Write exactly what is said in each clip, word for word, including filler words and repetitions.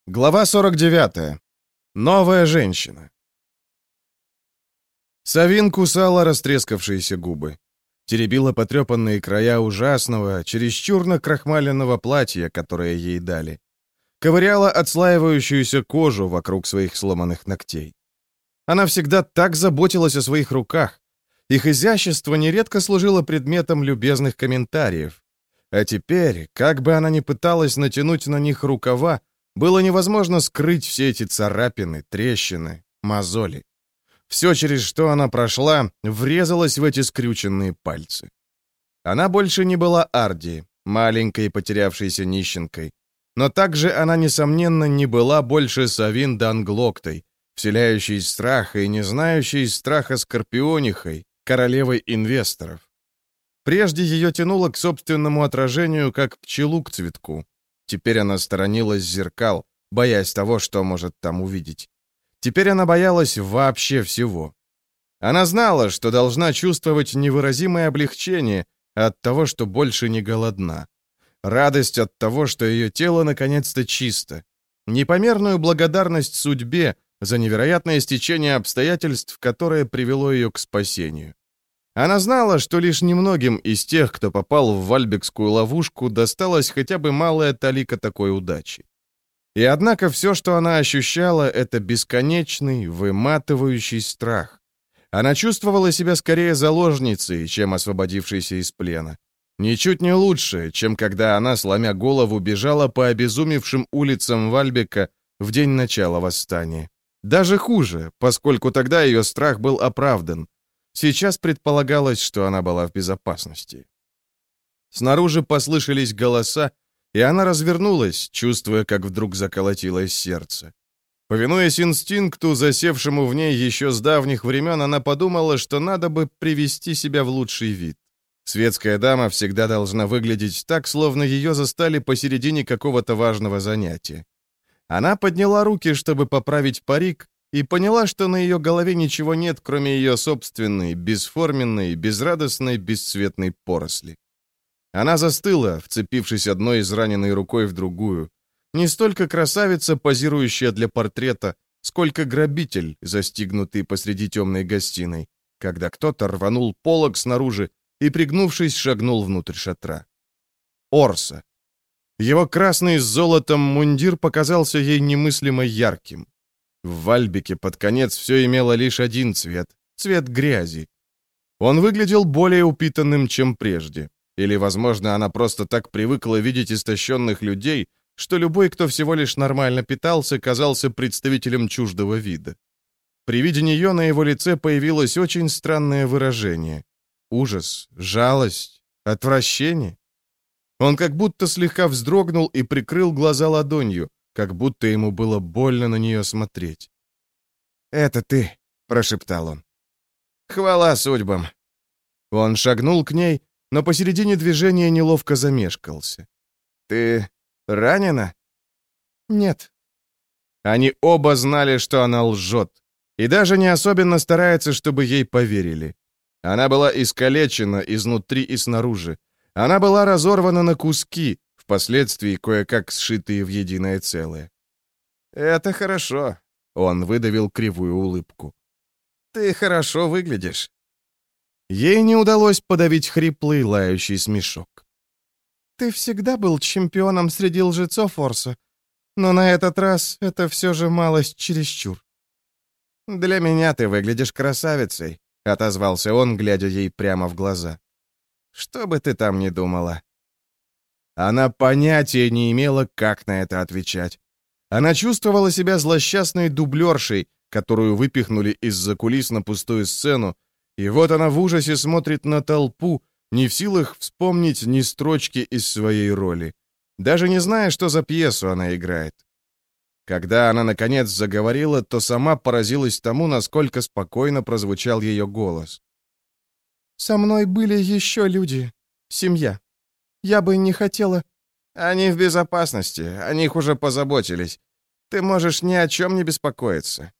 Глава сорок девятая. Новая женщина. Савин кусала растрескавшиеся губы. Теребила потрепанные края ужасного, чересчур накрахмаленного платья, которое ей дали. Ковыряла отслаивающуюся кожу вокруг своих сломанных ногтей. Она всегда так заботилась о своих руках. Их изящество нередко служило предметом любезных комментариев. А теперь, как бы она ни пыталась натянуть на них рукава, было невозможно скрыть все эти царапины, трещины, мозоли. Все, через что она прошла, врезалось в эти скрюченные пальцы. Она больше не была Арди, маленькой потерявшейся нищенкой. Но также она, несомненно, не была больше Савин Данглоктой, вселяющей страх и не знающей страха Скорпионихой, королевой инвесторов. Прежде ее тянуло к собственному отражению, как пчелу к цветку. Теперь она сторонилась зеркал, боясь того, что может там увидеть. Теперь она боялась вообще всего. Она знала, что должна чувствовать невыразимое облегчение от того, что больше не голодна. Радость от того, что ее тело наконец-то чисто. Непомерную благодарность судьбе за невероятное стечение обстоятельств, которое привело ее к спасению. Она знала, что лишь немногим из тех, кто попал в вальбекскую ловушку, досталась хотя бы малая талика такой удачи. И однако все, что она ощущала, это бесконечный, выматывающий страх. Она чувствовала себя скорее заложницей, чем освободившейся из плена. Ничуть не лучше, чем когда она, сломя голову, бежала по обезумевшим улицам Вальбека в день начала восстания. Даже хуже, поскольку тогда ее страх был оправдан. Сейчас предполагалось, что она была в безопасности. Снаружи послышались голоса, и она развернулась, чувствуя, как вдруг заколотилось сердце. Повинуясь инстинкту, засевшему в ней еще с давних времен, она подумала, что надо бы привести себя в лучший вид. Светская дама всегда должна выглядеть так, словно ее застали посередине какого-то важного занятия. Она подняла руки, чтобы поправить парик, и поняла, что на ее голове ничего нет, кроме ее собственной, бесформенной, безрадостной, бесцветной поросли. Она застыла, вцепившись одной израненной рукой в другую. Не столько красавица, позирующая для портрета, сколько грабитель, застигнутый посреди темной гостиной, когда кто-то рванул полог снаружи и, пригнувшись, шагнул внутрь шатра. Орса. Его красный с золотом мундир показался ей немыслимо ярким. В Вальбеке под конец все имело лишь один цвет — цвет грязи. Он выглядел более упитанным, чем прежде. Или, возможно, она просто так привыкла видеть истощенных людей, что любой, кто всего лишь нормально питался, казался представителем чуждого вида. При виде нее на его лице появилось очень странное выражение. Ужас, жалость, отвращение. Он как будто слегка вздрогнул и прикрыл глаза ладонью, как будто ему было больно на нее смотреть. «Это ты», — прошептал он. «Хвала судьбам». Он шагнул к ней, но посередине движения неловко замешкался. «Ты ранена?» «Нет». Они оба знали, что она лжет, и даже не особенно старается, чтобы ей поверили. Она была искалечена изнутри и снаружи. Она была разорвана на куски, впоследствии кое-как сшитые в единое целое. «Это хорошо», — он выдавил кривую улыбку. «Ты хорошо выглядишь». Ей не удалось подавить хриплый, лающий смешок. «Ты всегда был чемпионом среди лжецов, Орса, но на этот раз это все же малость чересчур». «Для меня ты выглядишь красавицей», — отозвался он, глядя ей прямо в глаза. «Что бы ты там ни думала». Она понятия не имела, как на это отвечать. Она чувствовала себя злосчастной дублершей, которую выпихнули из-за кулис на пустую сцену, и вот она в ужасе смотрит на толпу, не в силах вспомнить ни строчки из своей роли, даже не зная, что за пьесу она играет. Когда она, наконец, заговорила, то сама поразилась тому, насколько спокойно прозвучал ее голос. «Со мной были еще люди, семья. Я бы не хотела...» «Они в безопасности, о них уже позаботились. Ты можешь ни о чем не беспокоиться».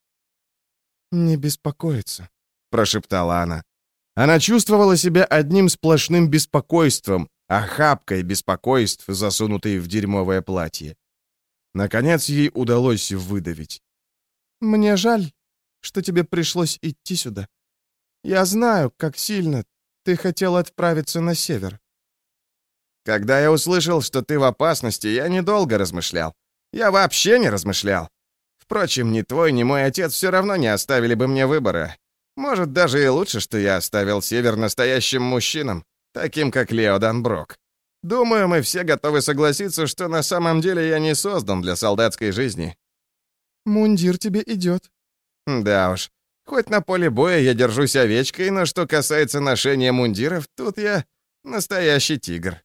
«Не беспокоиться», — прошептала она. Она чувствовала себя одним сплошным беспокойством, охапкой беспокойств, засунутой в дерьмовое платье. Наконец ей удалось выдавить. «Мне жаль, что тебе пришлось идти сюда. Я знаю, как сильно ты хотел отправиться на север». «Когда я услышал, что ты в опасности, я недолго размышлял. Я вообще не размышлял. Впрочем, ни твой, ни мой отец все равно не оставили бы мне выбора. Может, даже и лучше, что я оставил север настоящим мужчинам, таким как Лео Данброк. Думаю, мы все готовы согласиться, что на самом деле я не создан для солдатской жизни». «Мундир тебе идет». «Да уж. Хоть на поле боя я держусь овечкой, но что касается ношения мундиров, тут я настоящий тигр».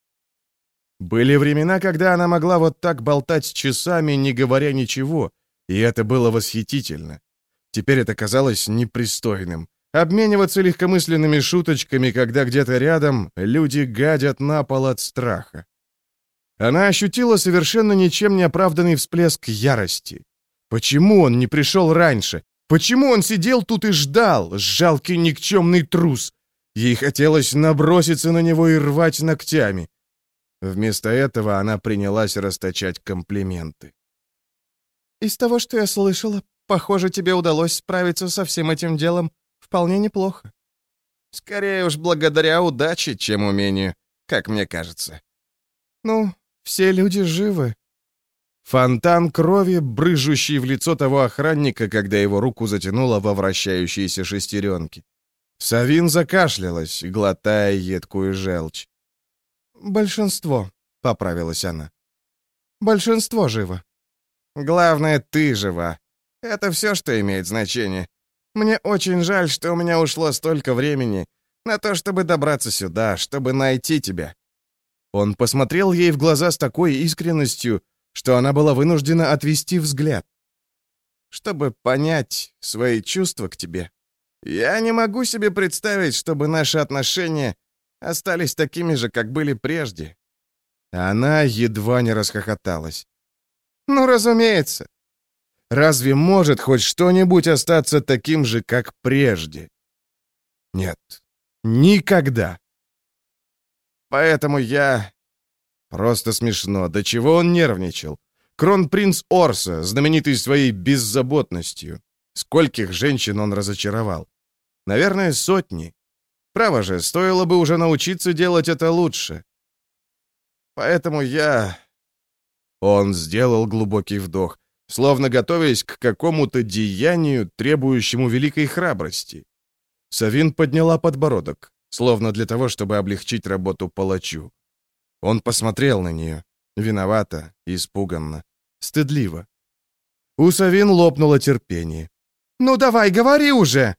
Были времена, когда она могла вот так болтать часами, не говоря ничего, и это было восхитительно. Теперь это казалось непристойным. Обмениваться легкомысленными шуточками, когда где-то рядом люди гадят на пол от страха. Она ощутила совершенно ничем не оправданный всплеск ярости. Почему он не пришел раньше? Почему он сидел тут и ждал, жалкий никчемный трус? Ей хотелось наброситься на него и рвать ногтями. Вместо этого она принялась расточать комплименты. «Из того, что я слышала, похоже, тебе удалось справиться со всем этим делом вполне неплохо». «Скорее уж благодаря удаче, чем умению, как мне кажется». «Ну, все люди живы». Фонтан крови, брызжущий в лицо того охранника, когда его руку затянуло во вращающиеся шестеренки. Савин закашлялась, глотая едкую желчь. «Большинство», — поправилась она. «Большинство живо». «Главное, ты жива. Это все, что имеет значение. Мне очень жаль, что у меня ушло столько времени на то, чтобы добраться сюда, чтобы найти тебя». Он посмотрел ей в глаза с такой искренностью, что она была вынуждена отвести взгляд. «Чтобы понять свои чувства к тебе, я не могу себе представить, чтобы наши отношения остались такими же, как были прежде». Она едва не расхохоталась. «Ну, разумеется. Разве может хоть что-нибудь остаться таким же, как прежде? Нет, никогда. Поэтому я...» Просто смешно, до чего он нервничал. Кронпринц Орса, знаменитый своей беззаботностью. Скольких женщин он разочаровал? Наверное, сотни. Право же, стоило бы уже научиться делать это лучше. Поэтому я... Он сделал глубокий вдох, словно готовясь к какому-то деянию, требующему великой храбрости. Савин подняла подбородок, словно для того, чтобы облегчить работу палачу. Он посмотрел на нее, виновато, испуганно, стыдливо. У Савин лопнуло терпение. «Ну давай, говори уже!»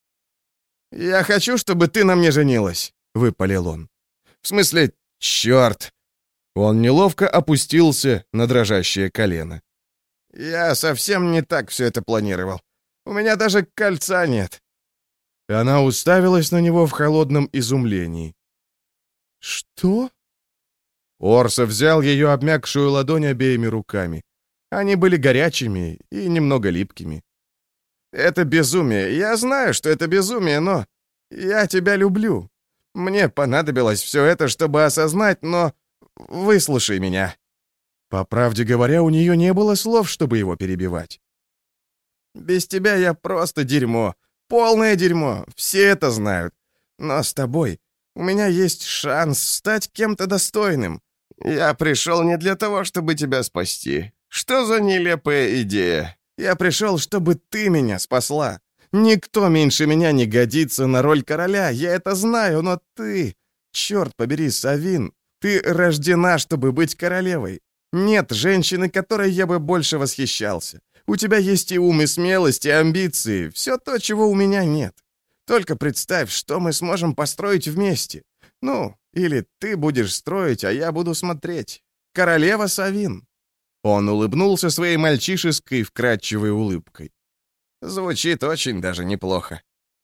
«Я хочу, чтобы ты на мне женилась», — выпалил он. «В смысле, черт!» Он неловко опустился на дрожащее колено. «Я совсем не так все это планировал. У меня даже кольца нет». Она уставилась на него в холодном изумлении. «Что?» Орса взял ее обмякшую ладонь обеими руками. Они были горячими и немного липкими. «Это безумие. Я знаю, что это безумие, но я тебя люблю. Мне понадобилось все это, чтобы осознать, но выслушай меня». По правде говоря, у нее не было слов, чтобы его перебивать. «Без тебя я просто дерьмо. Полное дерьмо. Все это знают. Но с тобой у меня есть шанс стать кем-то достойным. Я пришел не для того, чтобы тебя спасти. Что за нелепая идея? Я пришел, чтобы ты меня спасла. Никто меньше меня не годится на роль короля, я это знаю, но ты... Черт побери, Савин, ты рождена, чтобы быть королевой. Нет женщины, которой я бы больше восхищался. У тебя есть и ум, и смелость, и амбиции. Все то, чего у меня нет. Только представь, что мы сможем построить вместе. Ну, или ты будешь строить, а я буду смотреть. Королева Савин». Он улыбнулся своей мальчишеской, вкрадчивой улыбкой. Звучит очень даже неплохо.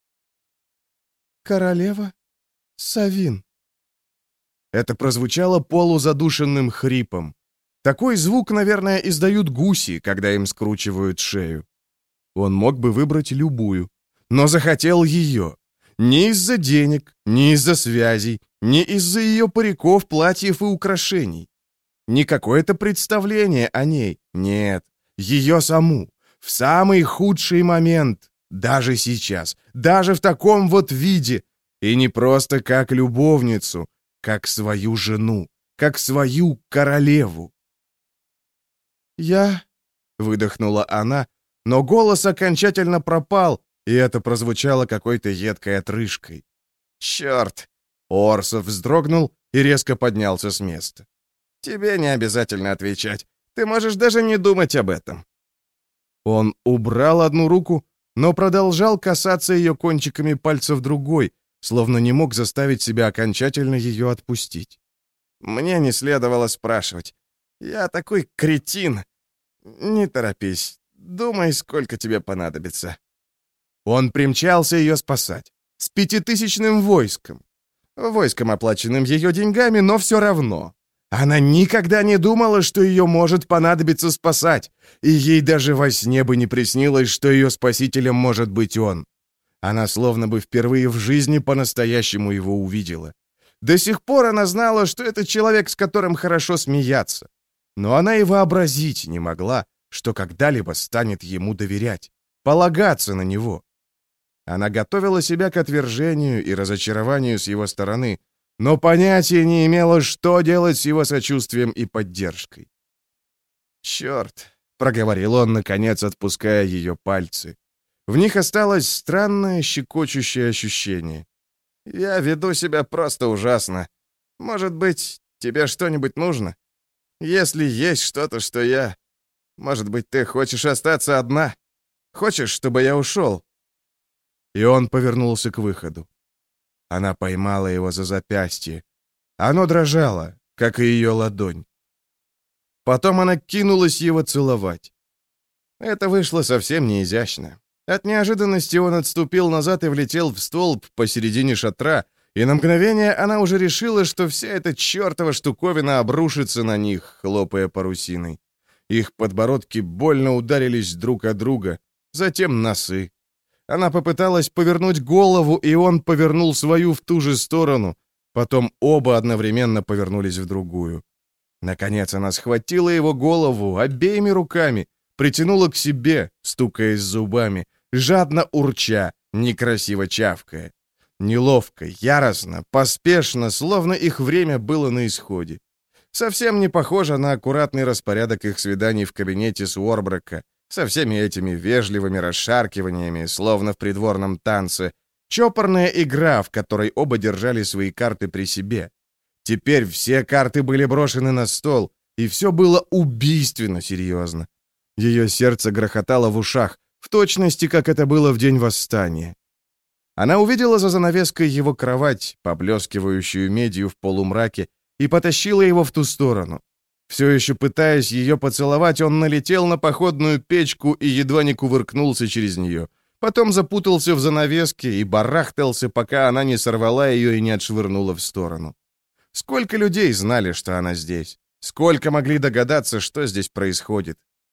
«Королева Савин». Это прозвучало полузадушенным хрипом. Такой звук, наверное, издают гуси, когда им скручивают шею. Он мог бы выбрать любую, но захотел ее. Не из-за денег, не из-за связей, не из-за ее париков, платьев и украшений. Не какое-то представление о ней. Нет, ее саму. В самый худший момент. Даже сейчас. Даже в таком вот виде. И не просто как любовницу, как свою жену, как свою королеву. «Я...» — выдохнула она, но голос окончательно пропал, и это прозвучало какой-то едкой отрыжкой. «Черт!» — Орсов вздрогнул и резко поднялся с места. «Тебе не обязательно отвечать. Ты можешь даже не думать об этом». Он убрал одну руку, но продолжал касаться ее кончиками пальцев другой, словно не мог заставить себя окончательно ее отпустить. «Мне не следовало спрашивать. Я такой кретин. Не торопись. Думай, сколько тебе понадобится». Он примчался ее спасать. С пятитысячным войском. Войском, оплаченным ее деньгами, но все равно. Она никогда не думала, что ее может понадобиться спасать, и ей даже во сне бы не приснилось, что ее спасителем может быть он. Она словно бы впервые в жизни по-настоящему его увидела. До сих пор она знала, что это человек, с которым хорошо смеяться. Но она и вообразить не могла, что когда-либо станет ему доверять, полагаться на него. Она готовила себя к отвержению и разочарованию с его стороны, но понятия не имела, что делать с его сочувствием и поддержкой. «Черт!» — проговорил он, наконец отпуская ее пальцы. В них осталось странное щекочущее ощущение. «Я веду себя просто ужасно. Может быть, тебе что-нибудь нужно? Если есть что-то, что я... Может быть, ты хочешь остаться одна? Хочешь, чтобы я ушел?» И он повернулся к выходу. Она поймала его за запястье. Оно дрожало, как и ее ладонь. Потом она кинулась его целовать. Это вышло совсем неизящно. От неожиданности он отступил назад и влетел в столб посередине шатра, и на мгновение она уже решила, что вся эта чертова штуковина обрушится на них, хлопая парусиной. Их подбородки больно ударились друг о друга, затем носы. Она попыталась повернуть голову, и он повернул свою в ту же сторону. Потом оба одновременно повернулись в другую. Наконец она схватила его голову обеими руками, притянула к себе, стукаясь зубами, жадно урча, некрасиво чавкая. Неловко, яростно, поспешно, словно их время было на исходе. Совсем не похоже на аккуратный распорядок их свиданий в кабинете с Уорбрека, со всеми этими вежливыми расшаркиваниями, словно в придворном танце, чопорная игра, в которой оба держали свои карты при себе. Теперь все карты были брошены на стол, и все было убийственно серьезно. Ее сердце грохотало в ушах, в точности, как это было в день восстания. Она увидела за занавеской его кровать, поблескивающую медью в полумраке, и потащила его в ту сторону. Все еще пытаясь ее поцеловать, он налетел на походную печку и едва не кувыркнулся через нее. Потом запутался в занавеске и барахтался, пока она не сорвала ее и не отшвырнула в сторону. Сколько людей знали, что она здесь? Сколько могли догадаться, что здесь происходит?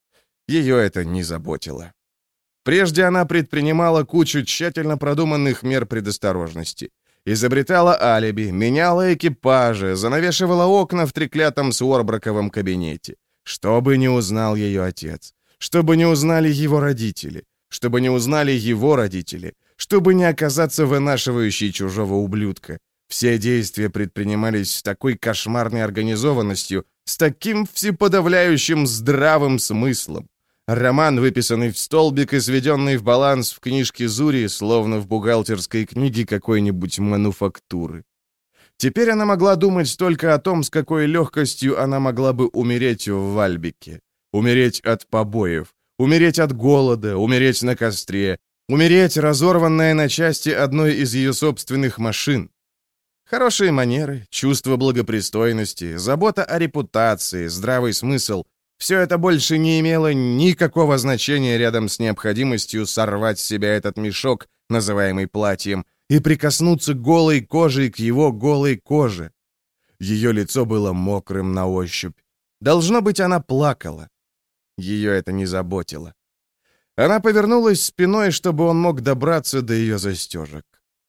Ее это не заботило. Прежде она предпринимала кучу тщательно продуманных мер предосторожности. Изобретала алиби, меняла экипажи, занавешивала окна в треклятом Суорбраковом кабинете. Чтобы не узнал ее отец. Чтобы не узнали его родители. Чтобы не узнали его родители. Чтобы не оказаться вынашивающей чужого ублюдка. Все действия предпринимались с такой кошмарной организованностью, с таким всеподавляющим здравым смыслом. Роман, выписанный в столбик и сведенный в баланс в книжке Зури, словно в бухгалтерской книге какой-нибудь мануфактуры. Теперь она могла думать только о том, с какой легкостью она могла бы умереть в Вальбике. Умереть от побоев, умереть от голода, умереть на костре, умереть, разорванная на части одной из ее собственных машин. Хорошие манеры, чувство благопристойности, забота о репутации, здравый смысл — все это больше не имело никакого значения рядом с необходимостью сорвать с себя этот мешок, называемый платьем, и прикоснуться голой кожей к его голой коже. Ее лицо было мокрым на ощупь. Должно быть, она плакала. Ее это не заботило. Она повернулась спиной, чтобы он мог добраться до ее застежек.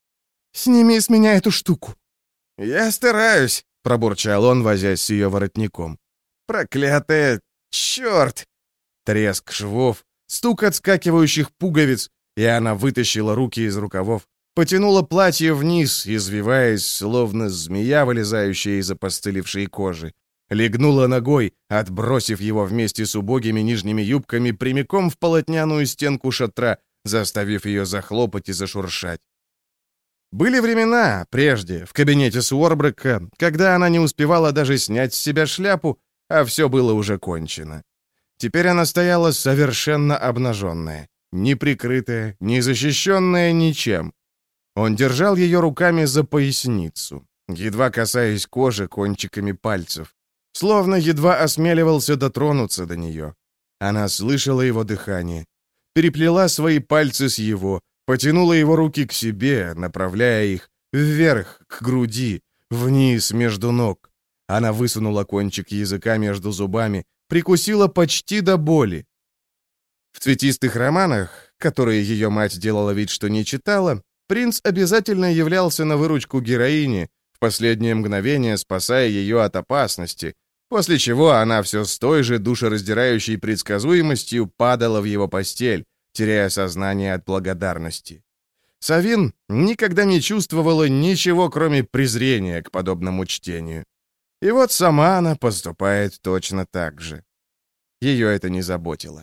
«Сними с меня эту штуку!» «Я стараюсь», — пробурчал он, возясь с ее воротником. Проклятая... Черт!» Треск швов, стук отскакивающих пуговиц, и она вытащила руки из рукавов, потянула платье вниз, извиваясь, словно змея, вылезающая из опостылевшей кожи. Легнула ногой, отбросив его вместе с убогими нижними юбками прямиком в полотняную стенку шатра, заставив ее захлопать и зашуршать. Были времена, прежде, в кабинете Суорбрека, когда она не успевала даже снять с себя шляпу, а все было уже кончено. Теперь она стояла совершенно обнаженная, не прикрытая, не защищенная ничем. Он держал ее руками за поясницу, едва касаясь кожи кончиками пальцев, словно едва осмеливался дотронуться до нее. Она слышала его дыхание, переплела свои пальцы с его, потянула его руки к себе, направляя их вверх, к груди, вниз, между ног. Она высунула кончик языка между зубами, прикусила почти до боли. В цветистых романах, которые ее мать делала вид, что не читала, принц обязательно являлся на выручку героине, в последнее мгновение спасая ее от опасности, после чего она все с той же душераздирающей предсказуемостью падала в его постель, теряя сознание от благодарности. Савин никогда не чувствовала ничего, кроме презрения к подобному чтению. И вот сама она поступает точно так же. Ее это не заботило.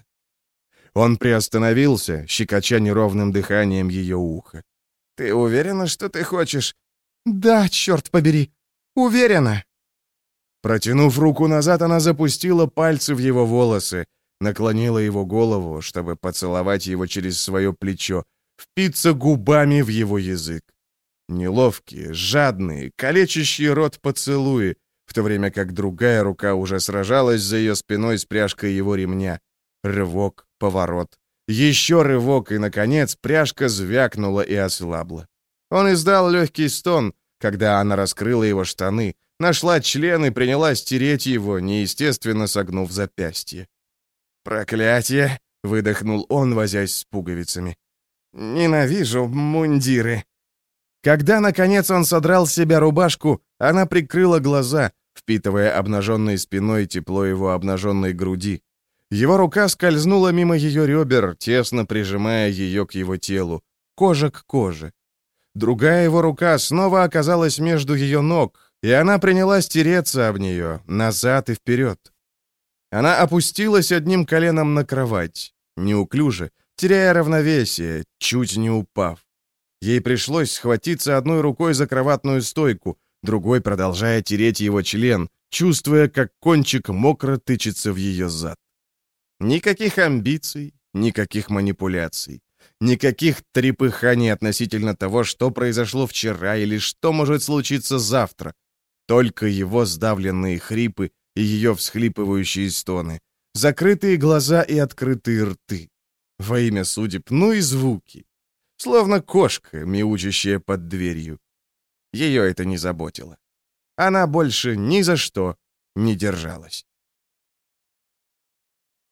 Он приостановился, щекоча неровным дыханием ее ухо. «Ты уверена, что ты хочешь?» «Да, черт побери, уверена!» Протянув руку назад, она запустила пальцы в его волосы, наклонила его голову, чтобы поцеловать его через свое плечо, впиться губами в его язык. Неловкие, жадные, калечащие рот поцелуи, в то время как другая рука уже сражалась за ее спиной с пряжкой его ремня. Рывок, поворот, еще рывок, и, наконец, пряжка звякнула и ослабла. Он издал легкий стон, когда она раскрыла его штаны, нашла член и принялась тереть его, неестественно согнув запястье. «Проклятие!» — выдохнул он, возясь с пуговицами. «Ненавижу мундиры!» Когда, наконец, он содрал с себя рубашку, она прикрыла глаза, впитывая обнаженной спиной тепло его обнаженной груди. Его рука скользнула мимо ее ребер, тесно прижимая ее к его телу, кожа к коже. Другая его рука снова оказалась между ее ног, и она принялась тереться об нее, назад и вперед. Она опустилась одним коленом на кровать, неуклюже, теряя равновесие, чуть не упав. Ей пришлось схватиться одной рукой за кроватную стойку, другой продолжая тереть его член, чувствуя, как кончик мокро тычется в ее зад. Никаких амбиций, никаких манипуляций, никаких трепыханий относительно того, что произошло вчера или что может случиться завтра. Только его сдавленные хрипы и ее всхлипывающие стоны, закрытые глаза и открытые рты. Во имя судеб, ну и звуки. Словно кошка, мяучащая под дверью. Ее это не заботило. Она больше ни за что не держалась.